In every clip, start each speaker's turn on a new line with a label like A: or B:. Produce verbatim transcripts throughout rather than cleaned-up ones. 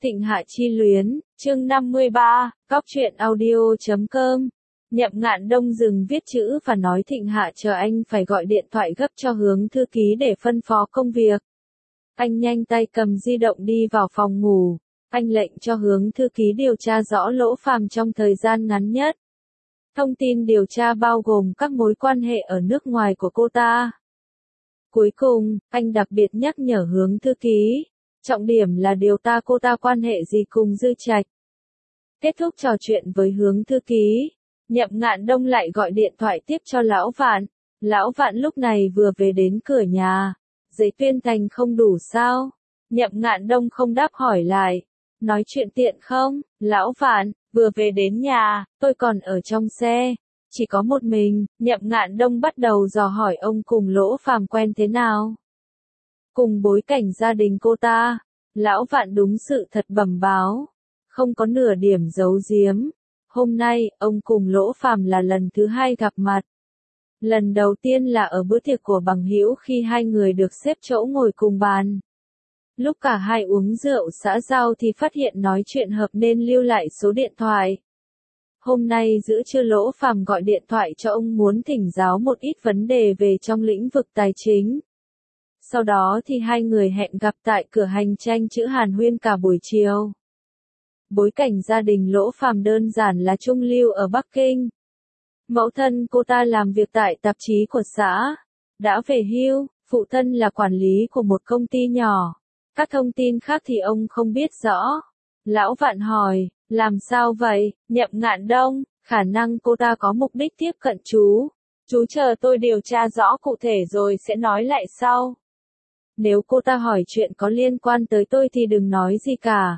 A: Thịnh Hạ chi luyến, chương năm mươi ba, góc truyện audio chấm com. Nhậm Ngạn Đông dừng viết chữ và nói Thịnh Hạ chờ anh phải gọi điện thoại gấp cho Hướng thư ký để phân phó công việc. Anh nhanh tay cầm di động đi vào phòng ngủ. Anh lệnh cho Hướng thư ký điều tra rõ Lỗ Phàm trong thời gian ngắn nhất. Thông tin điều tra bao gồm các mối quan hệ ở nước ngoài của cô ta. Cuối cùng, anh đặc biệt nhắc nhở Hướng thư ký. Trọng điểm là điều ta cô ta quan hệ gì cùng Dư Trạch. Kết thúc trò chuyện với Hướng thư ký, Nhậm Ngạn Đông lại gọi điện thoại tiếp cho Lão Vạn. Lão Vạn lúc này vừa về đến cửa nhà. Giấy tuyên thành không đủ sao? Nhậm Ngạn Đông không đáp hỏi lại. Nói chuyện tiện không? Lão Vạn, vừa về đến nhà, tôi còn ở trong xe. Chỉ có một mình. Nhậm Ngạn Đông bắt đầu dò hỏi ông cùng Lỗ Phàm quen thế nào. Cùng bối cảnh gia đình cô ta, Lão Vạn đúng sự thật bẩm báo, không có nửa điểm giấu giếm. Hôm nay, ông cùng Lỗ Phàm là lần thứ hai gặp mặt. Lần đầu tiên là ở bữa tiệc của bằng hữu khi hai người được xếp chỗ ngồi cùng bàn. Lúc cả hai uống rượu xã giao thì phát hiện nói chuyện hợp nên lưu lại số điện thoại. Hôm nay giữa trưa Lỗ Phàm gọi điện thoại cho ông muốn thỉnh giáo một ít vấn đề về trong lĩnh vực tài chính. Sau đó thì hai người hẹn gặp tại cửa hàng tranh chữ Hàn Huyên cả buổi chiều. Bối cảnh gia đình Lỗ Phàm đơn giản là trung lưu ở Bắc Kinh. Mẫu thân cô ta làm việc tại tạp chí của xã, đã về hưu, phụ thân là quản lý của một công ty nhỏ. Các thông tin khác thì ông không biết rõ. Lão Vạn hỏi, làm sao vậy, Nhậm Ngạn Đông, khả năng cô ta có mục đích tiếp cận chú. Chú chờ tôi điều tra rõ cụ thể rồi sẽ nói lại sau. Nếu cô ta hỏi chuyện có liên quan tới tôi thì đừng nói gì cả.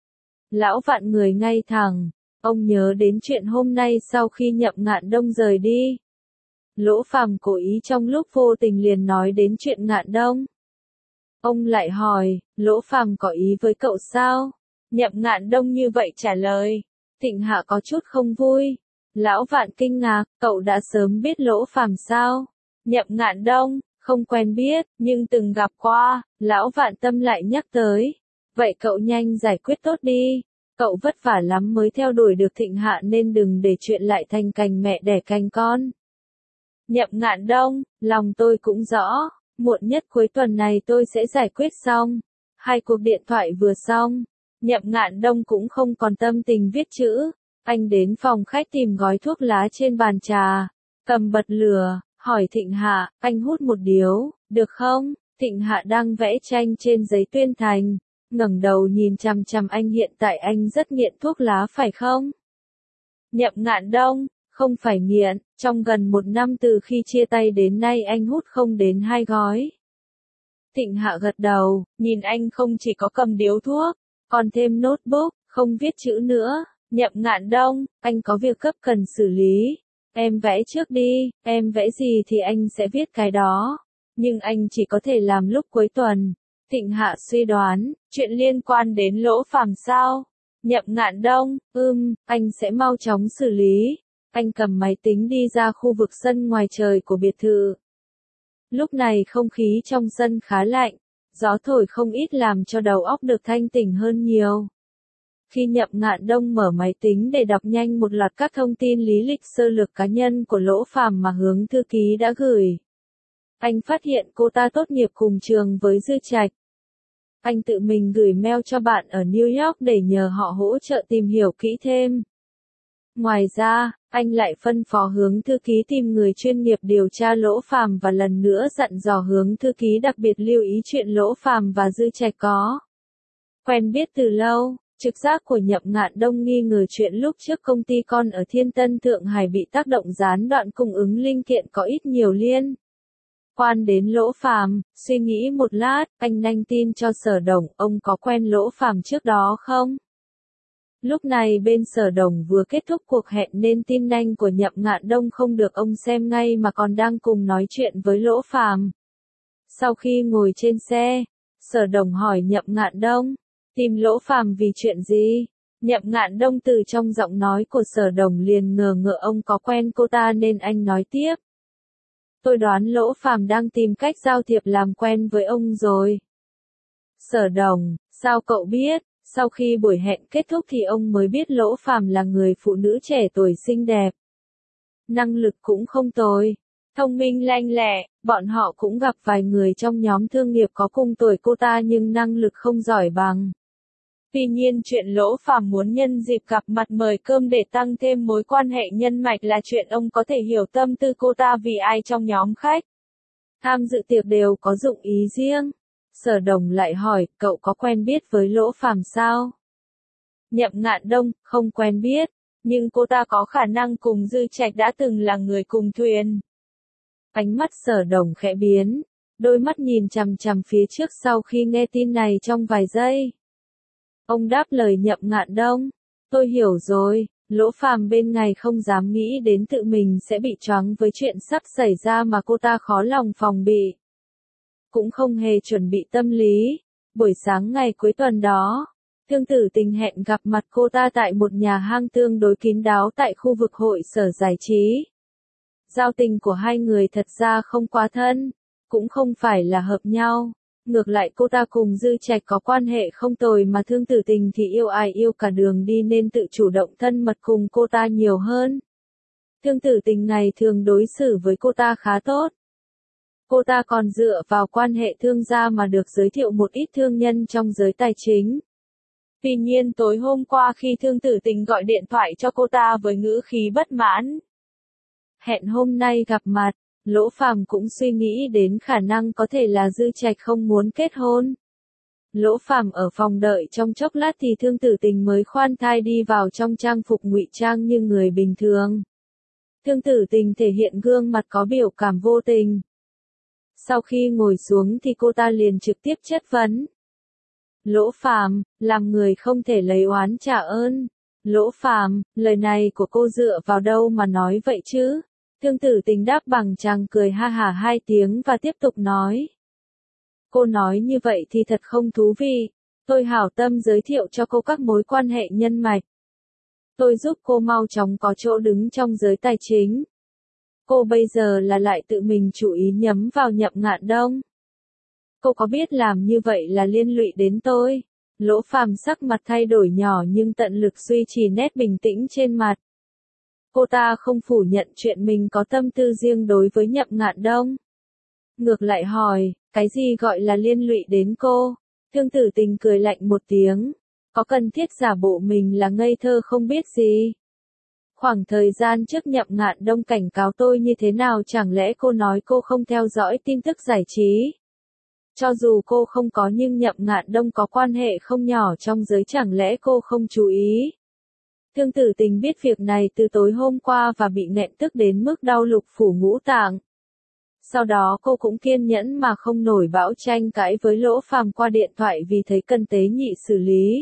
A: Lão Vạn người ngay thẳng, ông nhớ đến chuyện hôm nay sau khi Nhậm Ngạn Đông rời đi. Lỗ Phàm cố ý trong lúc vô tình liền nói đến chuyện Ngạn Đông. Ông lại hỏi, Lỗ Phàm có ý với cậu sao? Nhậm Ngạn Đông như vậy trả lời. Thịnh Hạ có chút không vui. Lão Vạn kinh ngạc, cậu đã sớm biết Lỗ Phàm sao? Nhậm Ngạn Đông, không quen biết, nhưng từng gặp qua. Lão Vạn tâm lại nhắc tới. Vậy cậu nhanh giải quyết tốt đi. Cậu vất vả lắm mới theo đuổi được Thịnh Hạ nên đừng để chuyện lại thành cành mẹ đẻ cành con. Nhậm Ngạn Đông, lòng tôi cũng rõ. Muộn nhất cuối tuần này tôi sẽ giải quyết xong. Hai cuộc điện thoại vừa xong. Nhậm Ngạn Đông cũng không còn tâm tình viết chữ. Anh đến phòng khách tìm gói thuốc lá trên bàn trà. Cầm bật lửa, hỏi Thịnh Hạ, anh hút một điếu, được không? Thịnh Hạ đang vẽ tranh trên giấy tuyên thành. Ngẩng đầu nhìn chằm chằm anh, hiện tại anh rất nghiện thuốc lá phải không? Nhậm Ngạn Đông, không phải nghiện, trong gần một năm từ khi chia tay đến nay anh hút không đến hai gói. Thịnh Hạ gật đầu, nhìn anh không chỉ có cầm điếu thuốc, còn thêm notebook, không viết chữ nữa. Nhậm Ngạn Đông, anh có việc cấp cần xử lý. Em vẽ trước đi, em vẽ gì thì anh sẽ viết cái đó. Nhưng anh chỉ có thể làm lúc cuối tuần. Thịnh Hạ suy đoán, chuyện liên quan đến Lỗ Phàm sao? Nhậm Ngạn Đông, ưm, anh sẽ mau chóng xử lý. Anh cầm máy tính đi ra khu vực sân ngoài trời của biệt thự. Lúc này không khí trong sân khá lạnh, gió thổi không ít làm cho đầu óc được thanh tỉnh hơn nhiều. Khi Nhậm Ngạn Đông mở máy tính để đọc nhanh một loạt các thông tin lý lịch sơ lược cá nhân của Lỗ Phàm mà Hướng thư ký đã gửi, anh phát hiện cô ta tốt nghiệp cùng trường với Dư Trạch. Anh tự mình gửi mail cho bạn ở New York để nhờ họ hỗ trợ tìm hiểu kỹ thêm. Ngoài ra, anh lại phân phó Hướng thư ký tìm người chuyên nghiệp điều tra Lỗ Phàm và lần nữa dặn dò Hướng thư ký đặc biệt lưu ý chuyện Lỗ Phàm và Dư Trạch có quen biết từ lâu. Trực giác của Nhậm Ngạn Đông nghi ngờ chuyện lúc trước công ty con ở Thiên Tân Thượng Hải bị tác động gián đoạn cung ứng linh kiện có ít nhiều liên quan đến Lỗ Phàm. Suy nghĩ một lát, anh nhanh tin cho Sở Đồng, ông có quen Lỗ Phàm trước đó không? Lúc này bên Sở Đồng vừa kết thúc cuộc hẹn nên tin nhanh của Nhậm Ngạn Đông không được ông xem ngay mà còn đang cùng nói chuyện với Lỗ Phàm. Sau khi ngồi trên xe, Sở Đồng hỏi Nhậm Ngạn Đông, tìm Lỗ Phàm vì chuyện gì? Nhậm Ngạn Đông từ trong giọng nói của Sở Đồng liền ngờ ngợ ông có quen cô ta nên anh nói tiếp. Tôi đoán Lỗ Phàm đang tìm cách giao thiệp làm quen với ông rồi. Sở Đồng, sao cậu biết? Sau khi buổi hẹn kết thúc thì ông mới biết Lỗ Phàm là người phụ nữ trẻ tuổi xinh đẹp. Năng lực cũng không tồi, thông minh lanh lẹ, bọn họ cũng gặp vài người trong nhóm thương nghiệp có cùng tuổi cô ta nhưng năng lực không giỏi bằng. Tuy nhiên chuyện Lỗ Phàm muốn nhân dịp gặp mặt mời cơm để tăng thêm mối quan hệ nhân mạch là chuyện ông có thể hiểu tâm tư cô ta vì ai trong nhóm khách. Tham dự tiệc đều có dụng ý riêng. Sở Đồng lại hỏi, cậu có quen biết với Lỗ Phàm sao? Nhậm Ngạn Đông, không quen biết, nhưng cô ta có khả năng cùng Dư Trạch đã từng là người cùng thuyền. Ánh mắt Sở Đồng khẽ biến, đôi mắt nhìn chằm chằm phía trước sau khi nghe tin này trong vài giây. Ông đáp lời Nhậm Ngạn Đông, tôi hiểu rồi, Lỗ Phàm bên này không dám nghĩ đến tự mình sẽ bị choáng với chuyện sắp xảy ra mà cô ta khó lòng phòng bị. Cũng không hề chuẩn bị tâm lý. Buổi sáng ngày cuối tuần đó, Thương Tử Tình hẹn gặp mặt cô ta tại một nhà hang tương đối kín đáo tại khu vực hội sở giải trí. Giao tình của hai người thật ra không quá thân, cũng không phải là hợp nhau. Ngược lại cô ta cùng Dư Trạch có quan hệ không tồi mà Thương Tử Tình thì yêu ai yêu cả đường đi nên tự chủ động thân mật cùng cô ta nhiều hơn. Thương Tử Tình ngày thường đối xử với cô ta khá tốt. Cô ta còn dựa vào quan hệ thương gia mà được giới thiệu một ít thương nhân trong giới tài chính. Tuy nhiên tối hôm qua khi Thương Tử Tình gọi điện thoại cho cô ta với ngữ khí bất mãn. Hẹn hôm nay gặp mặt, Lỗ Phàm cũng suy nghĩ đến khả năng có thể là Dư Trạch không muốn kết hôn. Lỗ Phàm ở phòng đợi trong chốc lát thì Thương Tử Tình mới khoan thai đi vào trong trang phục ngụy trang như người bình thường. Thương Tử Tình thể hiện gương mặt có biểu cảm vô tình. Sau khi ngồi xuống thì cô ta liền trực tiếp chất vấn. Lỗ Phàm, làm người không thể lấy oán trả ơn. Lỗ Phàm, lời này của cô dựa vào đâu mà nói vậy chứ? Thương Tử Tình đáp bằng chàng cười ha hả hai tiếng và tiếp tục nói. Cô nói như vậy thì thật không thú vị. Tôi hảo tâm giới thiệu cho cô các mối quan hệ nhân mạch. Tôi giúp cô mau chóng có chỗ đứng trong giới tài chính. Cô bây giờ là lại tự mình chủ ý nhắm vào Nhậm Ngạn Đông. Cô có biết làm như vậy là liên lụy đến tôi? Lỗ Phàm sắc mặt thay đổi nhỏ nhưng tận lực duy trì nét bình tĩnh trên mặt. Cô ta không phủ nhận chuyện mình có tâm tư riêng đối với Nhậm Ngạn Đông. Ngược lại hỏi, cái gì gọi là liên lụy đến cô? Thương Tử Tình cười lạnh một tiếng. Có cần thiết giả bộ mình là ngây thơ không biết gì? Khoảng thời gian trước Nhậm Ngạn Đông cảnh cáo tôi như thế nào chẳng lẽ cô nói cô không theo dõi tin tức giải trí? Cho dù cô không có nhưng Nhậm Ngạn Đông có quan hệ không nhỏ trong giới chẳng lẽ cô không chú ý? Thương Tử Tình biết việc này từ tối hôm qua và bị nghẹn tức đến mức đau lục phủ ngũ tạng. Sau đó cô cũng kiên nhẫn mà không nổi bão tranh cãi với Lỗ Phàm qua điện thoại vì thấy cần tế nhị xử lý.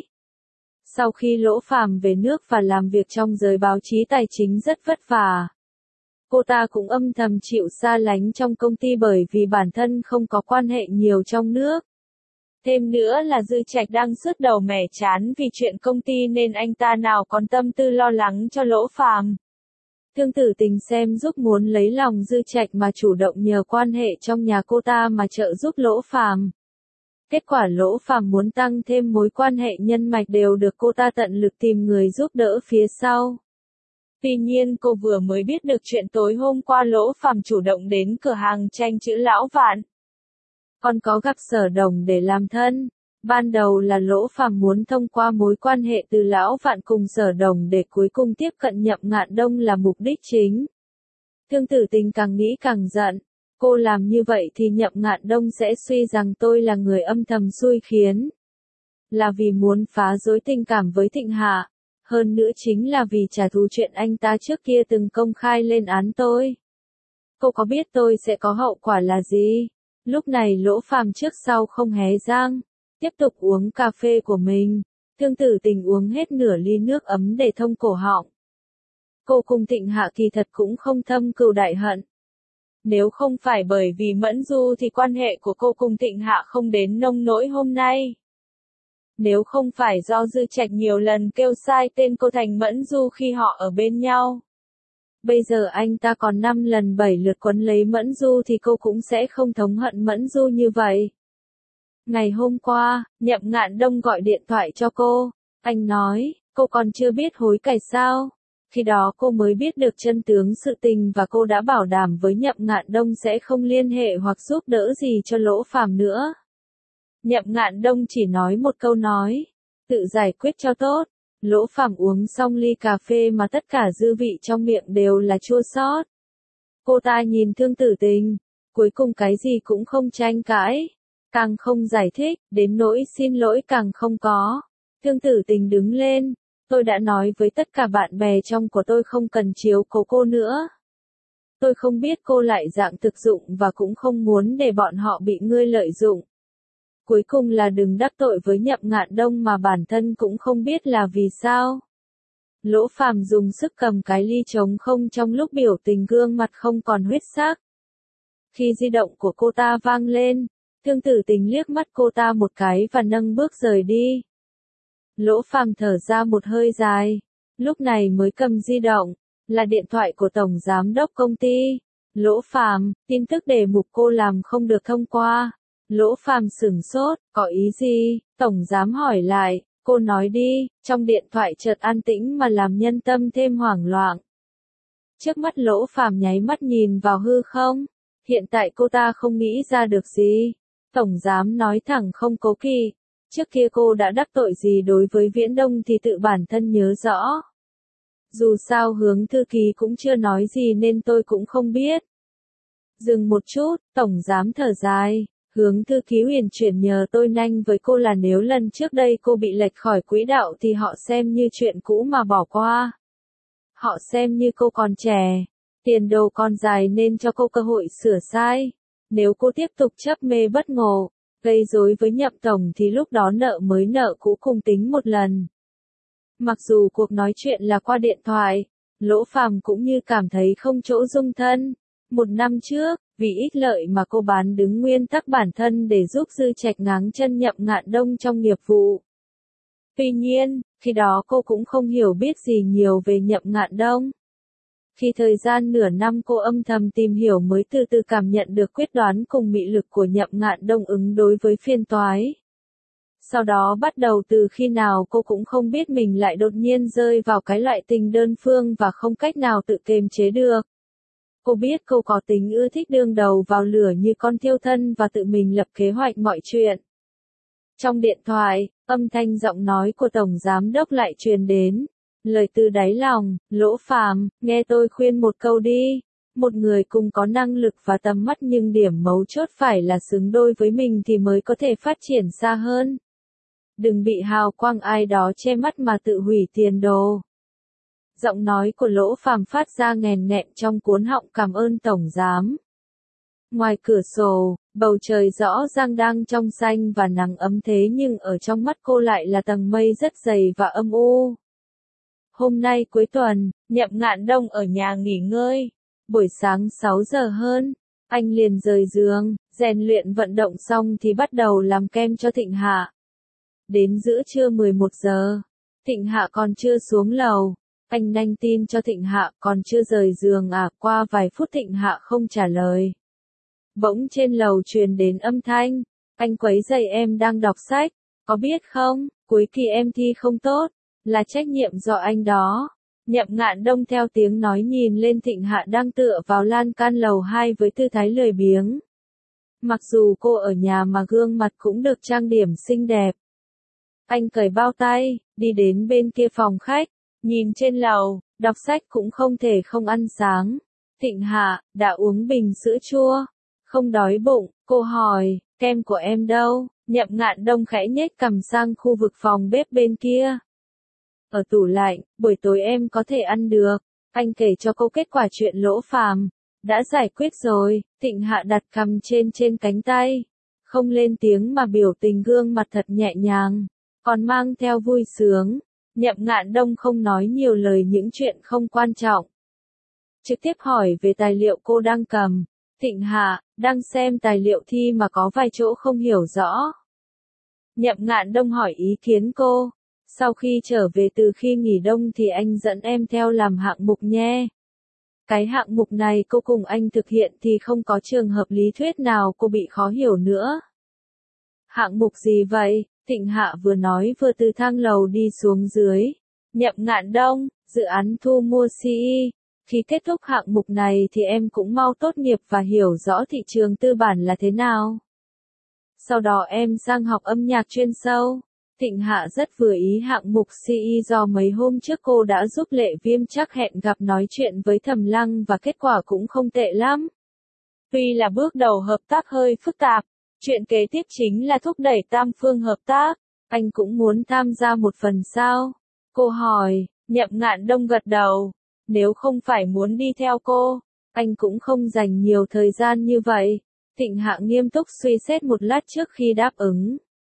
A: Sau khi Lỗ Phàm về nước và làm việc trong giới báo chí tài chính rất vất vả. Cô ta cũng âm thầm chịu xa lánh trong công ty bởi vì bản thân không có quan hệ nhiều trong nước. Thêm nữa là Dư Trạch đang sứt đầu mẻ chán vì chuyện công ty nên anh ta nào còn tâm tư lo lắng cho Lỗ Phàm. Thương Tử Tình xem giúp muốn lấy lòng Dư Trạch mà chủ động nhờ quan hệ trong nhà cô ta mà trợ giúp Lỗ Phàm. Kết quả Lỗ Phàm muốn tăng thêm mối quan hệ nhân mạch đều được cô ta tận lực tìm người giúp đỡ phía sau. Tuy nhiên cô vừa mới biết được chuyện tối hôm qua Lỗ Phàm chủ động đến cửa hàng tranh chữ Lão Vạn. Còn có gặp Sở Đồng để làm thân. Ban đầu là Lỗ Phàm muốn thông qua mối quan hệ từ Lão Vạn cùng Sở Đồng để cuối cùng tiếp cận Nhậm Ngạn Đông là mục đích chính. Thương Tử Tình càng nghĩ càng giận. Cô làm như vậy thì Nhậm Ngạn Đông sẽ suy rằng tôi là người âm thầm xui khiến. Là vì muốn phá rối tình cảm với Thịnh Hạ. Hơn nữa chính là vì trả thù chuyện anh ta trước kia từng công khai lên án tôi. Cô có biết tôi sẽ có hậu quả là gì? Lúc này Lỗ Phàm trước sau không hé răng. Tiếp tục uống cà phê của mình. Thương Tử Tình uống hết nửa ly nước ấm để thông cổ họng. Cô cùng Thịnh Hạ kỳ thật cũng không thâm cừu đại hận. Nếu không phải bởi vì Mẫn Du thì quan hệ của cô cùng Thịnh Hạ không đến nông nỗi hôm nay. Nếu không phải do Dư Trạch nhiều lần kêu sai tên cô thành Mẫn Du khi họ ở bên nhau. Bây giờ anh ta còn năm lần bảy lượt quấn lấy Mẫn Du thì cô cũng sẽ không thống hận Mẫn Du như vậy. Ngày hôm qua, Nhậm Ngạn Đông gọi điện thoại cho cô. Anh nói, cô còn chưa biết hối cải sao? Khi đó cô mới biết được chân tướng sự tình và cô đã bảo đảm với Nhậm Ngạn Đông sẽ không liên hệ hoặc giúp đỡ gì cho Lỗ Phàm nữa. Nhậm Ngạn Đông chỉ nói một câu nói, tự giải quyết cho tốt. Lỗ Phàm uống xong ly cà phê mà tất cả dư vị trong miệng đều là chua xót. Cô ta nhìn Thương Tử Tình, cuối cùng cái gì cũng không tranh cãi, càng không giải thích, đến nỗi xin lỗi càng không có. Thương Tử Tình đứng lên, tôi đã nói với tất cả bạn bè trong của tôi không cần chiếu cố cô nữa. Tôi không biết cô lại dạng thực dụng và cũng không muốn để bọn họ bị ngươi lợi dụng. Cuối cùng là đừng đắc tội với Nhậm Ngạn Đông mà bản thân cũng không biết là vì sao. Lỗ Phàm dùng sức cầm cái ly trống không trong lúc biểu tình gương mặt không còn huyết sắc. Khi di động của cô ta vang lên, Thương Tử Tình liếc mắt cô ta một cái và nâng bước rời đi. Lỗ Phàm thở ra một hơi dài, lúc này mới cầm di động, là điện thoại của Tổng Giám đốc công ty. Lỗ Phàm, tin tức đề mục cô làm không được thông qua. Lỗ Phàm sửng sốt, có ý gì? Tổng Giám hỏi lại, cô nói đi, trong điện thoại chợt an tĩnh mà làm nhân tâm thêm hoảng loạn. Trước mắt Lỗ Phàm nháy mắt nhìn vào hư không, hiện tại cô ta không nghĩ ra được gì. Tổng Giám nói thẳng không cố kỵ, trước kia cô đã đắc tội gì đối với Viễn Đông thì tự bản thân nhớ rõ. Dù sao Hướng thư ký cũng chưa nói gì nên tôi cũng không biết. Dừng một chút, Tổng Giám thở dài. Hướng thư ký huyền chuyển nhờ tôi nhanh với cô là nếu lần trước đây cô bị lệch khỏi quỹ đạo thì họ xem như chuyện cũ mà bỏ qua. Họ xem như cô còn trẻ, tiền đồ còn dài nên cho cô cơ hội sửa sai. Nếu cô tiếp tục chấp mê bất ngộ, gây rối với Nhậm Tổng thì lúc đó nợ mới nợ cũ cùng tính một lần. Mặc dù cuộc nói chuyện là qua điện thoại, Lỗ Phàm cũng như cảm thấy không chỗ dung thân. Một năm trước, vì ích lợi mà cô bán đứng nguyên tắc bản thân để giúp Dư Trạch ngáng chân Nhậm Ngạn Đông trong nghiệp vụ. Tuy nhiên, khi đó cô cũng không hiểu biết gì nhiều về Nhậm Ngạn Đông. Khi thời gian nửa năm cô âm thầm tìm hiểu mới từ từ cảm nhận được quyết đoán cùng mị lực của Nhậm Ngạn Đông ứng đối với phiên toái. Sau đó bắt đầu từ khi nào cô cũng không biết mình lại đột nhiên rơi vào cái loại tình đơn phương và không cách nào tự kiềm chế được. Cô biết cô có tính ưa thích đương đầu vào lửa như con thiêu thân và tự mình lập kế hoạch mọi chuyện. Trong điện thoại, âm thanh giọng nói của Tổng Giám đốc lại truyền đến. Lời từ đáy lòng, Lỗ Phàm, nghe tôi khuyên một câu đi. Một người cùng có năng lực và tầm mắt nhưng điểm mấu chốt phải là xứng đôi với mình thì mới có thể phát triển xa hơn. Đừng bị hào quang ai đó che mắt mà tự hủy tiền đồ. Giọng nói của Lỗ Phàm phát ra nghèn nghẹn trong cuốn họng cảm ơn Tổng Giám. Ngoài cửa sổ, bầu trời rõ ràng đang trong xanh và nắng ấm thế nhưng ở trong mắt cô lại là tầng mây rất dày và âm u. Hôm nay cuối tuần, Nhậm Ngạn Đông ở nhà nghỉ ngơi. Buổi sáng sáu giờ hơn, anh liền rời giường, rèn luyện vận động xong thì bắt đầu làm kem cho Thịnh Hạ. Đến giữa trưa mười một giờ, Thịnh Hạ còn chưa xuống lầu. Anh nhanh tin cho Thịnh Hạ còn chưa rời giường à, qua vài phút Thịnh Hạ không trả lời. Bỗng trên lầu truyền đến âm thanh, anh quấy rầy em đang đọc sách, có biết không, cuối kỳ em thi không tốt, là trách nhiệm do anh đó. Nhậm Ngạn Đông theo tiếng nói nhìn lên Thịnh Hạ đang tựa vào lan can lầu hai với tư thái lười biếng. Mặc dù cô ở nhà mà gương mặt cũng được trang điểm xinh đẹp. Anh cởi bao tay, đi đến bên kia phòng khách. Nhìn trên lầu, đọc sách cũng không thể không ăn sáng. Thịnh Hạ, đã uống bình sữa chua? Không đói bụng, cô hỏi, kem của em đâu? Nhậm Ngạn Đông khẽ nhếch cằm sang khu vực phòng bếp bên kia. Ở tủ lạnh, buổi tối em có thể ăn được. Anh kể cho cô kết quả chuyện Lỗ Phàm. Đã giải quyết rồi, Thịnh Hạ đặt cằm trên trên cánh tay. Không lên tiếng mà biểu tình gương mặt thật nhẹ nhàng, còn mang theo vui sướng. Nhậm Ngạn Đông không nói nhiều lời những chuyện không quan trọng. Trực tiếp hỏi về tài liệu cô đang cầm. Thịnh Hạ, đang xem tài liệu thi mà có vài chỗ không hiểu rõ. Nhậm Ngạn Đông hỏi ý kiến cô. Sau khi trở về từ khi nghỉ đông thì anh dẫn em theo làm hạng mục nhé. Cái hạng mục này cô cùng anh thực hiện thì không có trường hợp lý thuyết nào cô bị khó hiểu nữa. Hạng mục gì vậy? Thịnh Hạ vừa nói vừa từ thang lầu đi xuống dưới. Nhậm Ngạn Đông, dự án thu mua xê e. Khi kết thúc hạng mục này thì em cũng mau tốt nghiệp và hiểu rõ thị trường tư bản là thế nào. Sau đó em sang học âm nhạc chuyên sâu. Thịnh Hạ rất vừa ý hạng mục xê e do mấy hôm trước cô đã giúp Lệ Viêm chắc hẹn gặp nói chuyện với Thẩm Lăng và kết quả cũng không tệ lắm. Tuy là bước đầu hợp tác hơi phức tạp, chuyện kế tiếp chính là thúc đẩy tam phương hợp tác. Anh cũng muốn tham gia một phần sao? Cô hỏi. Nhậm Ngạn Đông gật đầu. Nếu không phải muốn đi theo cô, anh cũng không dành nhiều thời gian như vậy. Thịnh Hạ nghiêm túc suy xét một lát trước khi đáp ứng.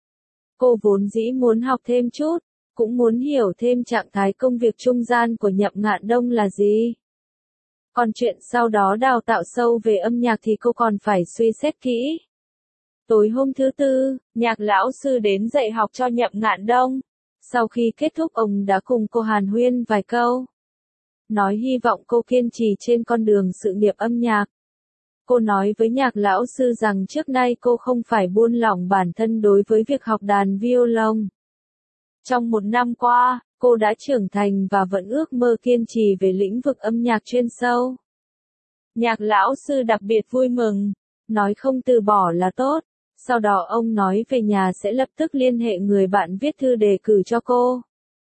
A: Cô vốn dĩ muốn học thêm chút, cũng muốn hiểu thêm trạng thái công việc trung gian của Nhậm Ngạn Đông là gì. Còn chuyện sau đó đào tạo sâu về âm nhạc thì cô còn phải suy xét kỹ. Tối hôm thứ tư, nhạc lão sư đến dạy học cho Nhậm Ngạn Đông. Sau khi kết thúc ông đã cùng cô hàn huyên vài câu. Nói hy vọng cô kiên trì trên con đường sự nghiệp âm nhạc. Cô nói với nhạc lão sư rằng trước nay cô không phải buông lỏng bản thân đối với việc học đàn violon. Trong một năm qua, cô đã trưởng thành và vẫn ước mơ kiên trì về lĩnh vực âm nhạc chuyên sâu. Nhạc lão sư đặc biệt vui mừng, nói không từ bỏ là tốt. Sau đó ông nói về nhà sẽ lập tức liên hệ người bạn viết thư đề cử cho cô.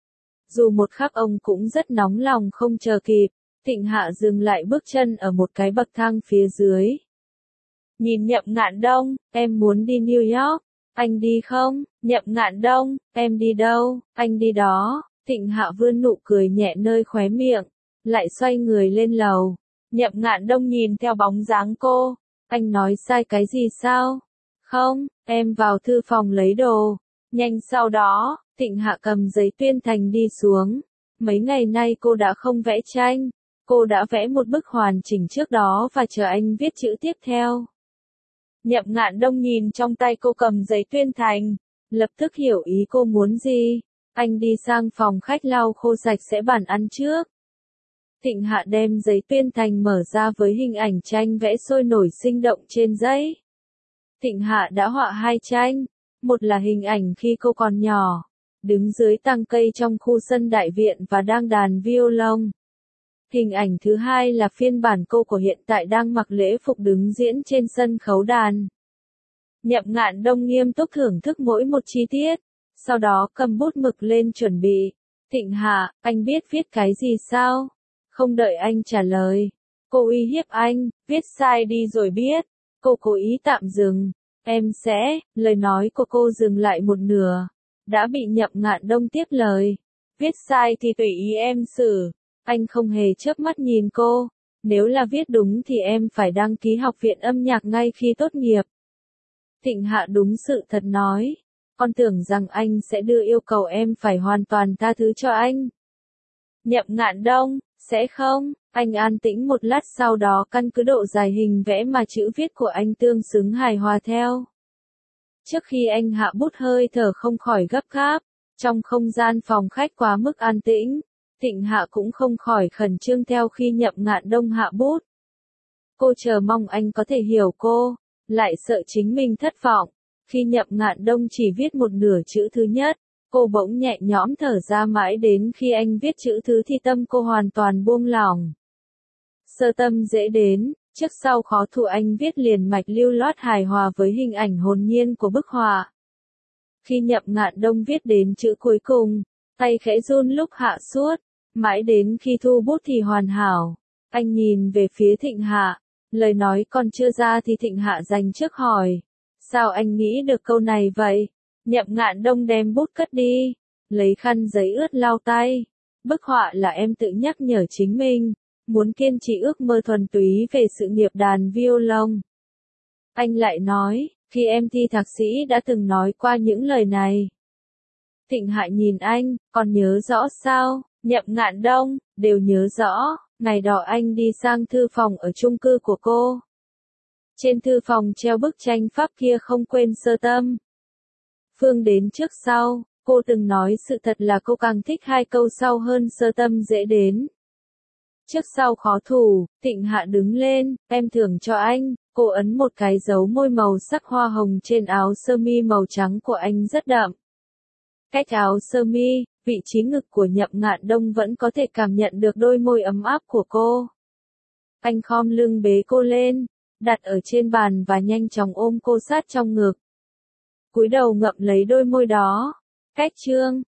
A: Dù một khắc ông cũng rất nóng lòng không chờ kịp, Thịnh Hạ dừng lại bước chân ở một cái bậc thang phía dưới. Nhìn Nhậm Ngạn Đông, em muốn đi New York, anh đi không? Nhậm Ngạn Đông, em đi đâu? Anh đi đó. Thịnh Hạ vươn nụ cười nhẹ nơi khóe miệng, lại xoay người lên lầu. Nhậm Ngạn Đông nhìn theo bóng dáng cô, anh nói sai cái gì sao? Không, em vào thư phòng lấy đồ. Nhanh sau đó, Thịnh Hạ cầm giấy tuyên thành đi xuống. Mấy ngày nay cô đã không vẽ tranh, cô đã vẽ một bức hoàn chỉnh trước đó và chờ anh viết chữ tiếp theo. Nhậm Ngạn Đông nhìn trong tay cô cầm giấy tuyên thành, lập tức hiểu ý cô muốn gì. Anh đi sang phòng khách lau khô sạch sẽ bàn ăn trước. Thịnh Hạ đem giấy tuyên thành mở ra với hình ảnh tranh vẽ sôi nổi sinh động trên giấy. Thịnh Hạ đã họa hai tranh, một là hình ảnh khi cô còn nhỏ, đứng dưới tàng cây trong khu sân đại viện và đang đàn violon. Hình ảnh thứ hai là phiên bản cô của hiện tại đang mặc lễ phục đứng diễn trên sân khấu đàn. Nhậm Ngạn Đông nghiêm túc thưởng thức mỗi một chi tiết, sau đó cầm bút mực lên chuẩn bị. Thịnh Hạ, anh biết viết cái gì sao? Không đợi anh trả lời, cô uy hiếp anh, viết sai đi rồi biết. Cô cố ý tạm dừng. Em sẽ, lời nói của cô dừng lại một nửa. Đã bị Nhậm Ngạn Đông tiếp lời. Viết sai thì tùy ý em xử. Anh không hề chớp mắt nhìn cô. Nếu là viết đúng thì em phải đăng ký học viện âm nhạc ngay khi tốt nghiệp. Thịnh Hạ đúng sự thật nói. Con tưởng rằng anh sẽ đưa yêu cầu em phải hoàn toàn tha thứ cho anh. Nhậm Ngạn Đông, sẽ không? Anh an tĩnh một lát sau đó căn cứ độ dài hình vẽ mà chữ viết của anh tương xứng hài hòa theo. Trước khi anh hạ bút hơi thở không khỏi gấp gáp, trong không gian phòng khách quá mức an tĩnh, Thịnh Hạ cũng không khỏi khẩn trương theo khi Nhậm Ngạn Đông hạ bút. Cô chờ mong anh có thể hiểu cô, lại sợ chính mình thất vọng. Khi Nhậm Ngạn Đông chỉ viết một nửa chữ thứ nhất, cô bỗng nhẹ nhõm thở ra mãi đến khi anh viết chữ thứ thì tâm cô hoàn toàn buông lỏng. Sơ tâm dễ đến, trước sau khó thủ anh viết liền mạch lưu loát hài hòa với hình ảnh hồn nhiên của bức họa. Khi Nhậm Ngạn Đông viết đến chữ cuối cùng, tay khẽ run lúc hạ suốt, mãi đến khi thu bút thì hoàn hảo. Anh nhìn về phía Thịnh Hạ, lời nói còn chưa ra thì Thịnh Hạ dành trước hỏi. Sao anh nghĩ được câu này vậy? Nhậm Ngạn Đông đem bút cất đi, lấy khăn giấy ướt lau tay. Bức họa là em tự nhắc nhở chính mình, muốn kiên trì ước mơ thuần túy về sự nghiệp đàn violon. Anh lại nói, khi em thi thạc sĩ đã từng nói qua những lời này. Thịnh Hạ nhìn anh, còn nhớ rõ sao? Nhậm Ngạn Đông, đều nhớ rõ, ngày đó anh đi sang thư phòng ở chung cư của cô. Trên thư phòng treo bức tranh Pháp kia không quên sơ tâm. Phương đến trước sau, cô từng nói sự thật là cô càng thích hai câu sau hơn sơ tâm dễ đến. Trước sau khó thủ, Thịnh Hạ đứng lên, em thưởng cho anh, cô ấn một cái dấu môi màu sắc hoa hồng trên áo sơ mi màu trắng của anh rất đậm. Cách áo sơ mi, vị trí ngực của Nhậm Ngạn Đông vẫn có thể cảm nhận được đôi môi ấm áp của cô. Anh khom lưng bế cô lên, đặt ở trên bàn và nhanh chóng ôm cô sát trong ngực. Cúi đầu ngậm lấy đôi môi đó. Cách chương